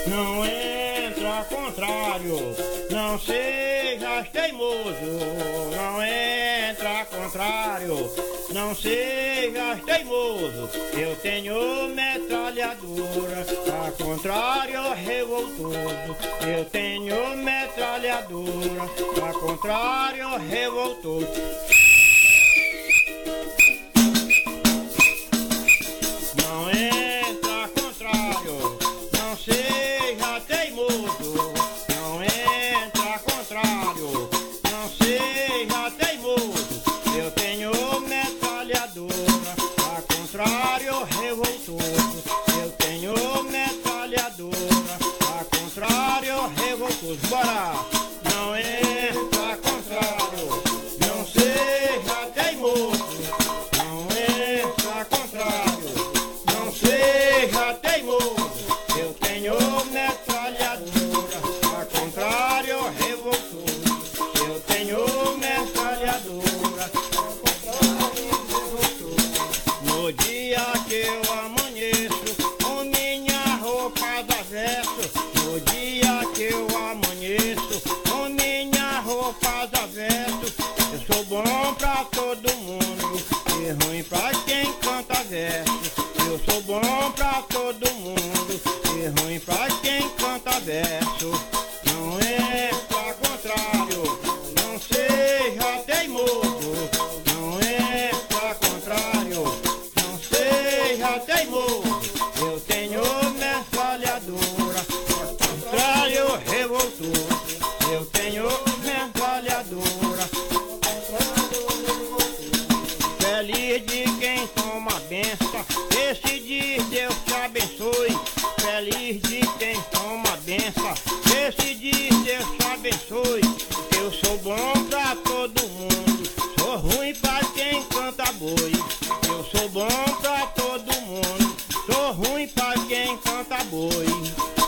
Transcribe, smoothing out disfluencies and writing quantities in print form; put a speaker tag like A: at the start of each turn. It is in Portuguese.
A: Não entra contrário, não sejas teimoso. Não entra contrário, não sejas teimoso. Eu tenho metralhadora, a contrário revoltoso. Eu tenho metralhadora, a contrário revoltoso. Não entra contrário, não seja teimoso. Não entra contrário, não seja teimoso. Eu tenho metralhadora, a contrário revoltoso. Eu tenho metralhadora, a contrário revoltoso. Bora! Não entra contrário, não seja teimoso. Não entra contrário, não seja teimoso. Eu tenho metralhadora, a contrário revoltoso. Eu tenho metralhadora, a contrário revoltoso. No dia que eu amanheço com minha roupa da verso. No dia que eu amanheço com minha roupa da verso. Eu sou bom pra todo mundo e ruim pra quem canta verso. Eu sou bom pra todo mundo e ruim pra quem canta verso. Não entra contrário, não seja teimoso. Não entra contrário, não seja teimoso. Eu tenho metralhadora, contrário revoltoso. Eu tenho metralhadora. Feliz de quem toma benção, esse diz Deus te abençoe. Feliz de quem toma benção, esse diz Deus te abençoe. Eu sou bom pra todo mundo, sou ruim pra quem canta boi. Eu sou bom pra todo mundo, sou ruim pra quem canta boi.